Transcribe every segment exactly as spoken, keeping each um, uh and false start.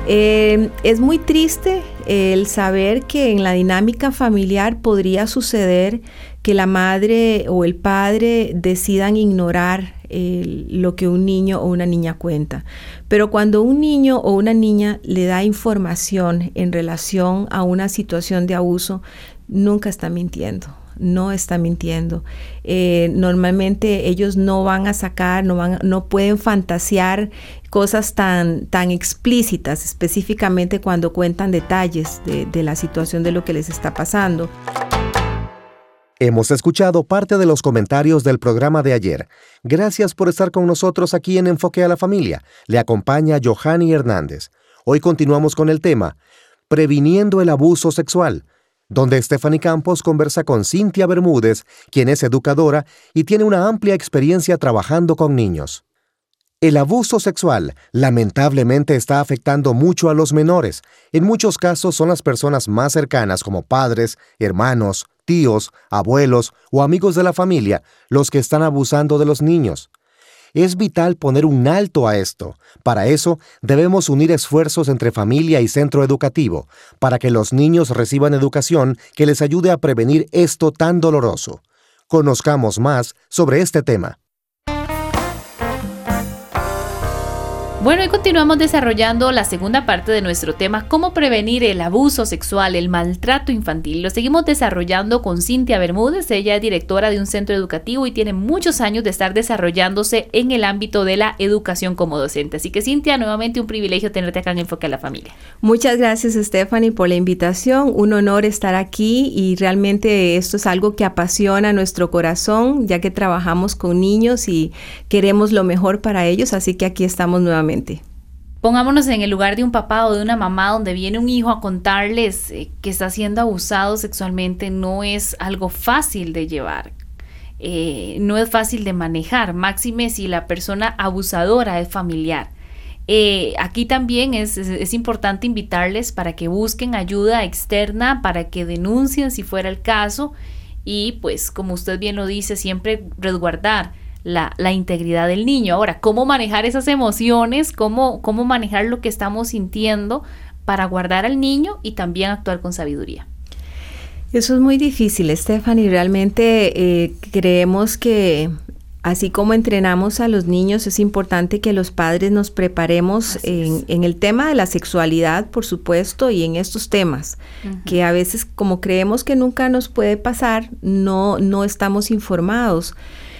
Eh, es muy triste el saber que en la dinámica familiar podría suceder que la madre o el padre decidan ignorar eh, lo que un niño o una niña cuenta. Pero cuando un niño o una niña le da información en relación a una situación de abuso, nunca está mintiendo. No está mintiendo. Eh, normalmente ellos no van a sacar, no, van, no pueden fantasear cosas tan, tan explícitas, específicamente cuando cuentan detalles de, de la situación de lo que les está pasando. Hemos escuchado parte de los comentarios del programa de ayer. Gracias por estar con nosotros aquí en Enfoque a la Familia. Le acompaña Johanny Hernández. Hoy continuamos con el tema Previniendo el abuso sexual, donde Stephanie Campos conversa con Cintia Bermúdez, quien es educadora y tiene una amplia experiencia trabajando con niños. El abuso sexual, lamentablemente, está afectando mucho a los menores. En muchos casos son las personas más cercanas, como padres, hermanos, tíos, abuelos o amigos de la familia, los que están abusando de los niños. Es vital poner un alto a esto. Para eso, debemos unir esfuerzos entre familia y centro educativo, para que los niños reciban educación que les ayude a prevenir esto tan doloroso. Conozcamos más sobre este tema. Bueno, y continuamos desarrollando la segunda parte de nuestro tema, cómo prevenir el abuso sexual, el maltrato infantil. Lo seguimos desarrollando con Cintia Bermúdez. Ella es directora de un centro educativo y tiene muchos años de estar desarrollándose en el ámbito de la educación como docente. Así que, Cintia, nuevamente un privilegio tenerte acá en Enfoque a la Familia. Muchas gracias, Stephanie, por la invitación. Un honor estar aquí y realmente esto es algo que apasiona nuestro corazón, ya que trabajamos con niños y queremos lo mejor para ellos, así que aquí estamos nuevamente. Pongámonos en el lugar de un papá o de una mamá donde viene un hijo a contarles eh, que está siendo abusado sexualmente. No es algo fácil de llevar, eh, no es fácil de manejar, máxime si la persona abusadora es familiar. Eh, aquí también es, es, es importante invitarles para que busquen ayuda externa, para que denuncien si fuera el caso y pues como usted bien lo dice, siempre resguardar La, la integridad del niño. Ahora, ¿cómo manejar esas emociones? ¿Cómo, cómo manejar lo que estamos sintiendo para guardar al niño y también actuar con sabiduría? Eso es muy difícil, Stephanie. Realmente eh, creemos que así como entrenamos a los niños, es importante que los padres nos preparemos en, en el tema de la sexualidad, por supuesto, y en estos temas, uh-huh. que a veces, como creemos que nunca nos puede pasar, no, no estamos informados.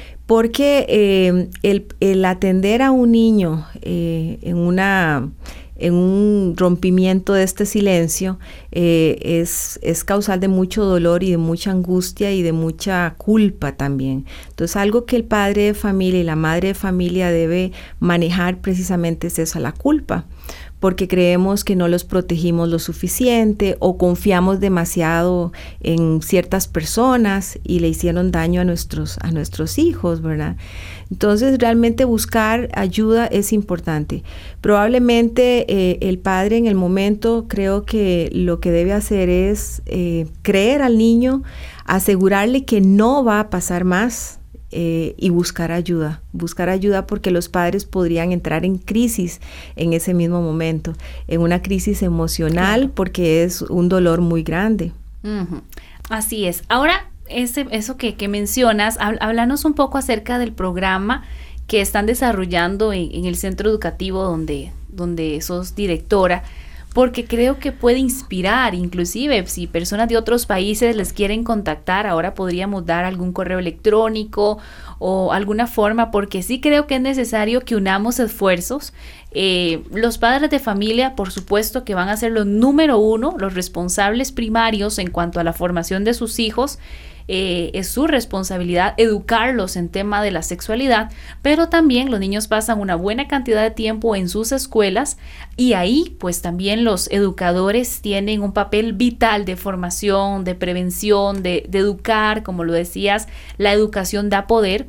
Porque eh, el, el atender a un niño eh, en, una, en un rompimiento de este silencio eh, es, es causal de mucho dolor y de mucha angustia y de mucha culpa también. Entonces, algo que el padre de familia y la madre de familia debe manejar precisamente es eso, la culpa, porque creemos que no los protegimos lo suficiente o confiamos demasiado en ciertas personas y le hicieron daño a nuestros, a nuestros hijos, ¿verdad? Entonces, realmente buscar ayuda es importante. Probablemente eh, el padre en el momento, creo que lo que debe hacer es eh, creer al niño, asegurarle que no va a pasar más, Eh, y buscar ayuda, buscar ayuda porque los padres podrían entrar en crisis en ese mismo momento, en una crisis emocional, claro. Porque es un dolor muy grande. Uh-huh. Así es. Ahora, ese, eso que, que mencionas, háblanos un poco acerca del programa que están desarrollando en, en el centro educativo donde, donde sos directora, porque creo que puede inspirar, inclusive si personas de otros países les quieren contactar, ahora podríamos dar algún correo electrónico o alguna forma, porque sí creo que es necesario que unamos esfuerzos. Eh, los padres de familia, por supuesto, que van a ser los número uno, los responsables primarios en cuanto a la formación de sus hijos. Eh, es su responsabilidad educarlos en tema de la sexualidad, pero también los niños pasan una buena cantidad de tiempo en sus escuelas y ahí pues también los educadores tienen un papel vital de formación, de prevención, de, de educar, como lo decías, la educación da poder.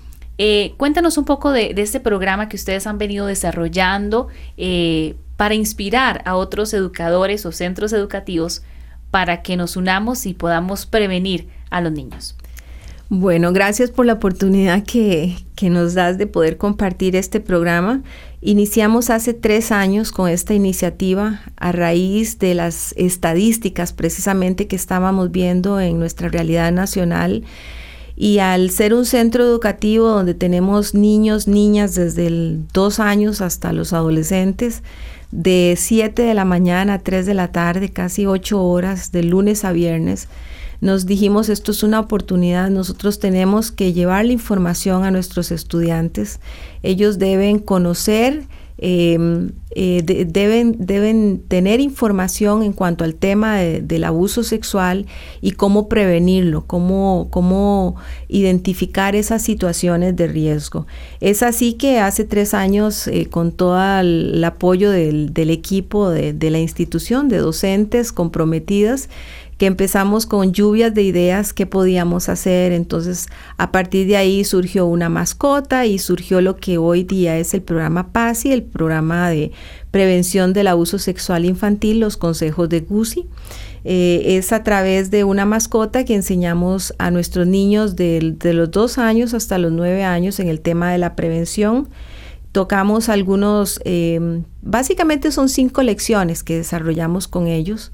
Eh, cuéntanos un poco de, de este programa que ustedes han venido desarrollando eh, para inspirar a otros educadores o centros educativos para que nos unamos y podamos prevenir a los niños. Bueno, gracias por la oportunidad que, que nos das de poder compartir este programa. Iniciamos hace tres años con esta iniciativa a raíz de las estadísticas precisamente que estábamos viendo en nuestra realidad nacional. Y al ser un centro educativo donde tenemos niños, niñas desde el dos años hasta los adolescentes, de siete de la mañana a tres de la tarde, casi ocho horas, de lunes a viernes, nos dijimos, esto es una oportunidad, nosotros tenemos que llevar la información a nuestros estudiantes. Ellos deben conocer, eh, eh, de, deben, deben tener información en cuanto al tema de, del abuso sexual y cómo prevenirlo, cómo, cómo identificar esas situaciones de riesgo. Es así que hace tres años, eh, con todo el, el apoyo del, del equipo de, de la institución, de docentes comprometidas, que empezamos con lluvias de ideas que podíamos hacer. Entonces, a partir de ahí surgió una mascota y surgió lo que hoy día es el programa PASI, el programa de prevención del abuso sexual infantil, los consejos de Gusi. Eh, es a través de una mascota que enseñamos a nuestros niños de, de los dos años hasta los nueve años en el tema de la prevención. Tocamos algunos, eh, básicamente son cinco lecciones que desarrollamos con ellos.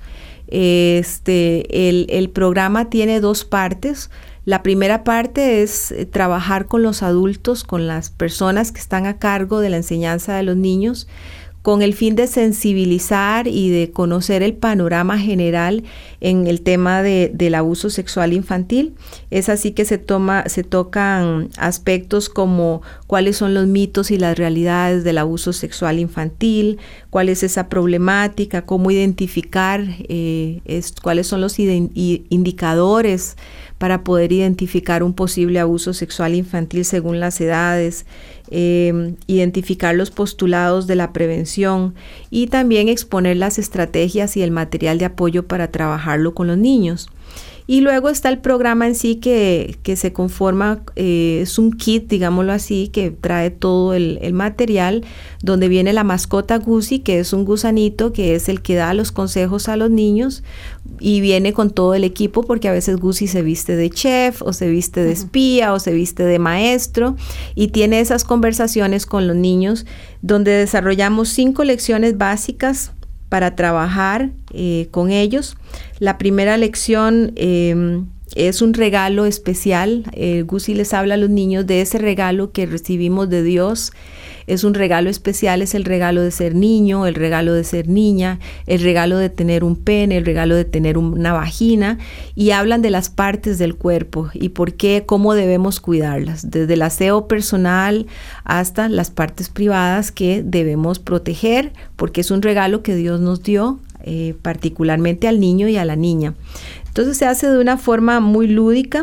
Este, el, el programa tiene dos partes. La primera parte es eh, trabajar con los adultos, con las personas que están a cargo de la enseñanza de los niños, con el fin de sensibilizar y de conocer el panorama general en el tema de, del abuso sexual infantil. Es así que se, toma, se tocan aspectos como cuáles son los mitos y las realidades del abuso sexual infantil, cuál es esa problemática, cómo identificar, eh, es, cuáles son los indicadores para poder identificar un posible abuso sexual infantil según las edades, eh, identificar los postulados de la prevención y también exponer las estrategias y el material de apoyo para trabajarlo con los niños. Y luego está el programa en sí que, que se conforma, eh, es un kit, digámoslo así, que trae todo el, el material, donde viene la mascota Gusi, que es un gusanito, que es el que da los consejos a los niños, y viene con todo el equipo, porque a veces Gusi se viste de chef, o se viste de espía, uh-huh. o se viste de maestro, y tiene esas conversaciones con los niños, donde desarrollamos cinco lecciones básicas para trabajar eh, con ellos. La primera lección eh, es un regalo especial. Eh, Gusi les habla a los niños de ese regalo que recibimos de Dios. Es un regalo especial, es el regalo de ser niño, el regalo de ser niña, el regalo de tener un pene, el regalo de tener una vagina, y hablan de las partes del cuerpo y por qué, cómo debemos cuidarlas, desde el aseo personal hasta las partes privadas que debemos proteger, porque es un regalo que Dios nos dio, eh, particularmente al niño y a la niña. Entonces se hace de una forma muy lúdica,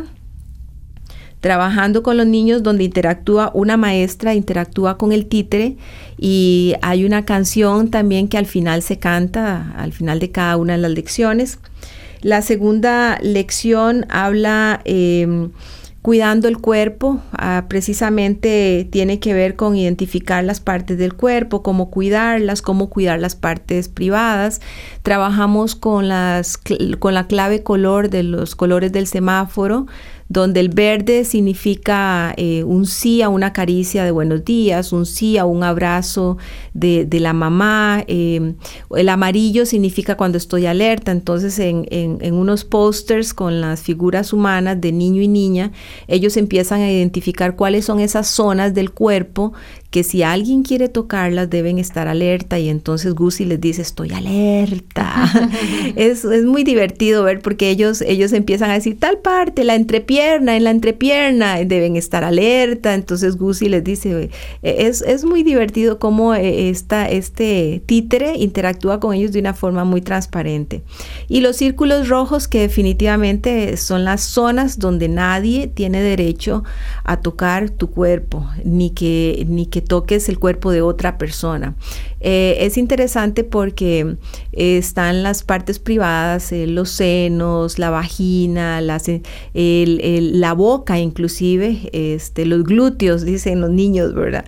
trabajando con los niños, donde interactúa una maestra, interactúa con el títere, y hay una canción también que al final se canta, al final de cada una de las lecciones. La segunda lección habla eh, cuidando el cuerpo, ah, precisamente tiene que ver con identificar las partes del cuerpo, cómo cuidarlas, cómo cuidar las partes privadas. Trabajamos con, las, con la clave color de los colores del semáforo, donde el verde significa eh, un sí a una caricia de buenos días, un sí a un abrazo de, de la mamá. Eh, el amarillo significa cuando estoy alerta. Entonces en, en, en unos pósters con las figuras humanas de niño y niña, ellos empiezan a identificar cuáles son esas zonas del cuerpo que si alguien quiere tocarlas deben estar alerta, y entonces Gusi les dice estoy alerta. es, es muy divertido ver porque ellos, ellos empiezan a decir tal parte, la entrepierna, en la entrepierna deben estar alerta. Entonces Gusi les dice, es, es muy divertido cómo esta, este títere interactúa con ellos de una forma muy transparente. Y los círculos rojos, que definitivamente son las zonas donde nadie tiene derecho a tocar tu cuerpo, ni que, ni que toques el cuerpo de otra persona. Eh, es interesante porque eh, están las partes privadas, eh, los senos, la vagina, las, el, el, la boca inclusive, este, los glúteos, dicen los niños, ¿verdad?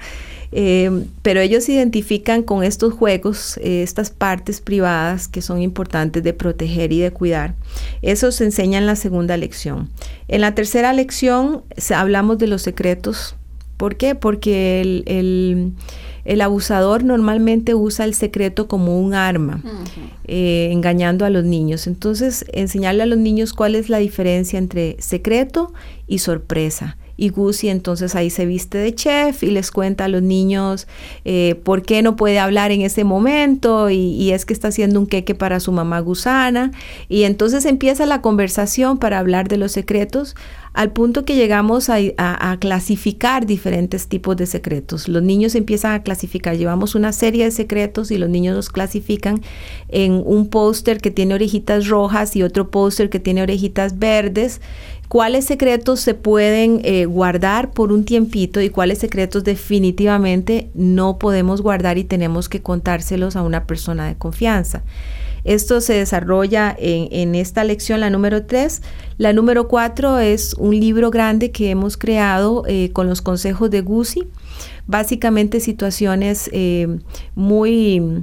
Eh, pero ellos identifican con estos juegos eh, estas partes privadas que son importantes de proteger y de cuidar. Eso se enseña en la segunda lección. En la tercera lección se, hablamos de los secretos. ¿Por qué? Porque el, el, el abusador normalmente usa el secreto como un arma, uh-huh. eh, engañando a los niños. Entonces, enseñarle a los niños cuál es la diferencia entre secreto y sorpresa. Y Guzzi entonces ahí se viste de chef y les cuenta a los niños eh, por qué no puede hablar en ese momento y, y es que está haciendo un queque para su mamá gusana. Y entonces empieza la conversación para hablar de los secretos al punto que llegamos a, a, a clasificar diferentes tipos de secretos. Los niños empiezan a clasificar. Llevamos una serie de secretos y los niños los clasifican en un póster que tiene orejitas rojas y otro póster que tiene orejitas verdes. ¿Cuáles secretos se pueden eh, guardar por un tiempito y cuáles secretos definitivamente no podemos guardar y tenemos que contárselos a una persona de confianza? Esto se desarrolla en, en esta lección, la número tres. La número cuatro es un libro grande que hemos creado eh, con los consejos de Guzzi. Básicamente situaciones eh, muy...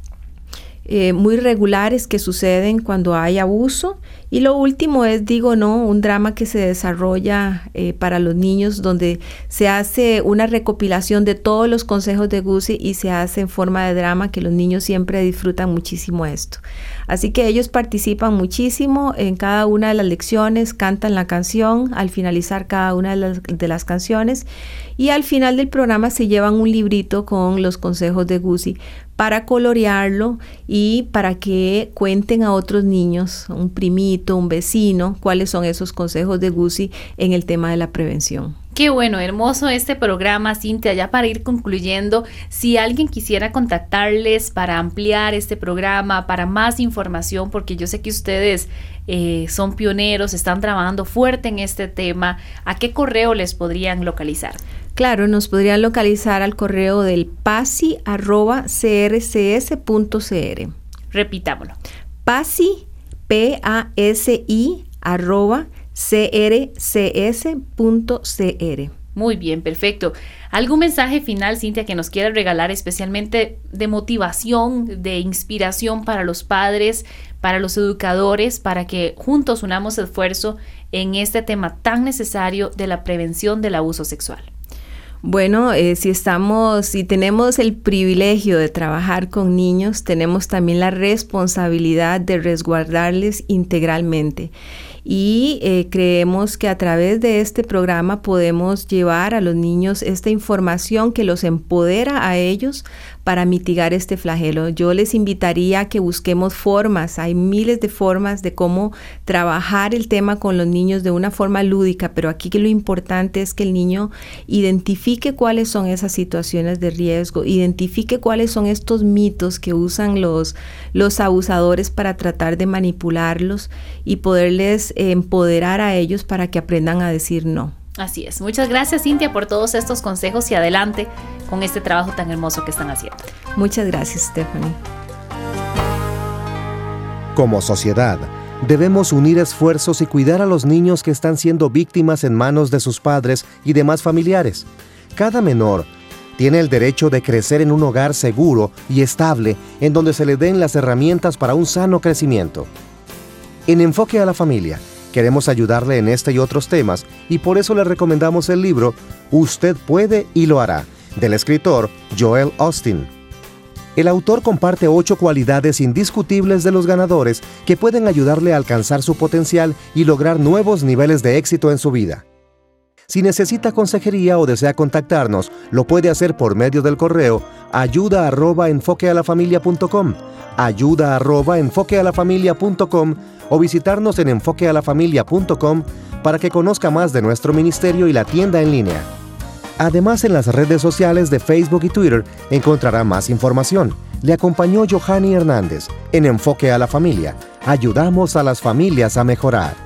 Eh, muy regulares que suceden cuando hay abuso. Y lo último es, digo, no, un drama que se desarrolla eh, para los niños donde se hace una recopilación de todos los consejos de Guzzi y se hace en forma de drama que los niños siempre disfrutan muchísimo esto. Así que ellos participan muchísimo en cada una de las lecciones, cantan la canción al finalizar cada una de las, de las canciones y al final del programa se llevan un librito con los consejos de Guzzi para colorearlo y para que cuenten a otros niños, un primito, un vecino, cuáles son esos consejos de Guzzi en el tema de la prevención. Qué bueno, hermoso este programa, Cintia. Ya para ir concluyendo, si alguien quisiera contactarles para ampliar este programa, para más información, porque yo sé que ustedes eh, son pioneros, están trabajando fuerte en este tema, ¿a qué correo les podrían localizar? Claro, nos podrían localizar al correo del pasi arroba c r c s punto c r. Repitámoslo. Pasi, P A S I, arroba c r c s punto c r. Muy bien, perfecto. ¿Algún mensaje final, Cintia, que nos quiera regalar especialmente de motivación, de inspiración para los padres, para los educadores, para que juntos unamos esfuerzo en este tema tan necesario de la prevención del abuso sexual? Bueno, eh, si estamos, si tenemos el privilegio de trabajar con niños, tenemos también la responsabilidad de resguardarles integralmente. Y eh, creemos que a través de este programa podemos llevar a los niños esta información que los empodera a ellos para mitigar este flagelo. Yo les invitaría a que busquemos formas, hay miles de formas de cómo trabajar el tema con los niños de una forma lúdica, pero aquí que lo importante es que el niño identifique cuáles son esas situaciones de riesgo, identifique cuáles son estos mitos que usan los, los abusadores para tratar de manipularlos y poderles empoderar a ellos para que aprendan a decir no. Así es. Muchas gracias, Cintia, por todos estos consejos y adelante con este trabajo tan hermoso que están haciendo. Muchas gracias, Stephanie. Como sociedad, debemos unir esfuerzos y cuidar a los niños que están siendo víctimas en manos de sus padres y demás familiares. Cada menor tiene el derecho de crecer en un hogar seguro y estable en donde se le den las herramientas para un sano crecimiento. En Enfoque a la Familia, queremos ayudarle en este y otros temas y por eso le recomendamos el libro Usted puede y lo hará, del escritor Joel Osteen. El autor comparte ocho cualidades indiscutibles de los ganadores que pueden ayudarle a alcanzar su potencial y lograr nuevos niveles de éxito en su vida. Si necesita consejería o desea contactarnos, lo puede hacer por medio del correo ayuda arroba enfoquealafamilia.com, ayuda arroba enfoquealafamilia.com o visitarnos en enfoquealafamilia punto com para que conozca más de nuestro ministerio y la tienda en línea. Además, en las redes sociales de Facebook y Twitter encontrará más información. Le acompañó Johanny Hernández en Enfoque a la Familia. Ayudamos a las familias a mejorar.